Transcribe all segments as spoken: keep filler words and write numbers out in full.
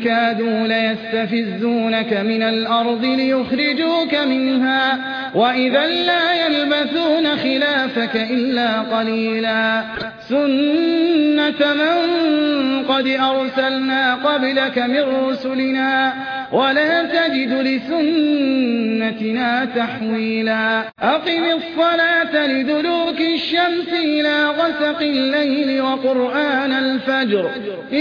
كادوا ليستفزونك من الأرض ليخرجوك منها وإذا لا يلبثون خلافك إلا قليلا سنة من قد أرسلنا قبلك من رسلنا ولا تجد لسنتنا تحويلا أقم الصلاة لدلوك الشمس إلى غسق الليل وقرآن الفجر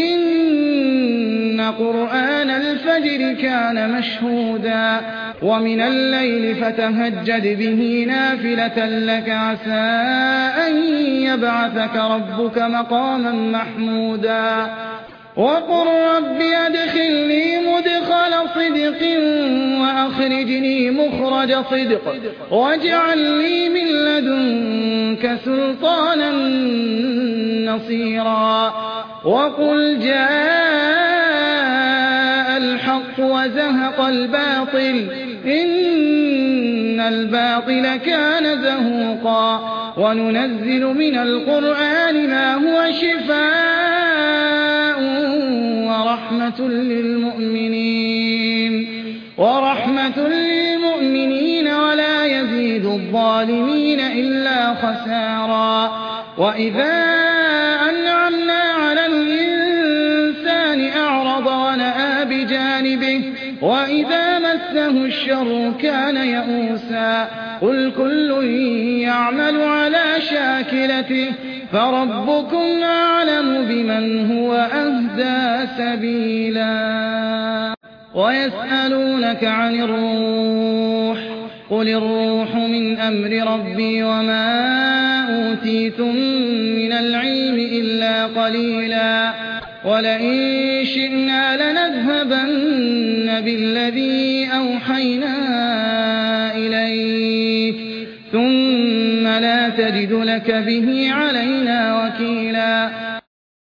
إن قرآن الفجر كان مشهودا ومن الليل فتهجد به نافلة لك عسى أن يبعثك ربك مقاما محمودا وقل رب أدخلني مدخل صدق وأخرجني مخرج صدق واجعل لي من لدنك سلطانا نصيرا وقل جاء الحق وزهق الباطل إن الباطل كان زهوقا وننزل من القرآن ما هو شفاء ورحمة للمؤمنين ورحمة للمؤمنين ولا يزيد الظالمين إلا خسارا وإذا أنعمنا على الإنسان أعرض ونأى بجانبه وإذا مسه الشر كان يئوسا قل كل يعمل على شاكلته فربكم أعلم بمن هو أهدى سبيلا ويسألونك عن الروح قل الروح من أمر ربي وما أوتيتم من العلم إلا قليلا ولئن شئنا لنذهبن بالذي أوحينا إليك ثم لا تجد لك به علينا وكيلا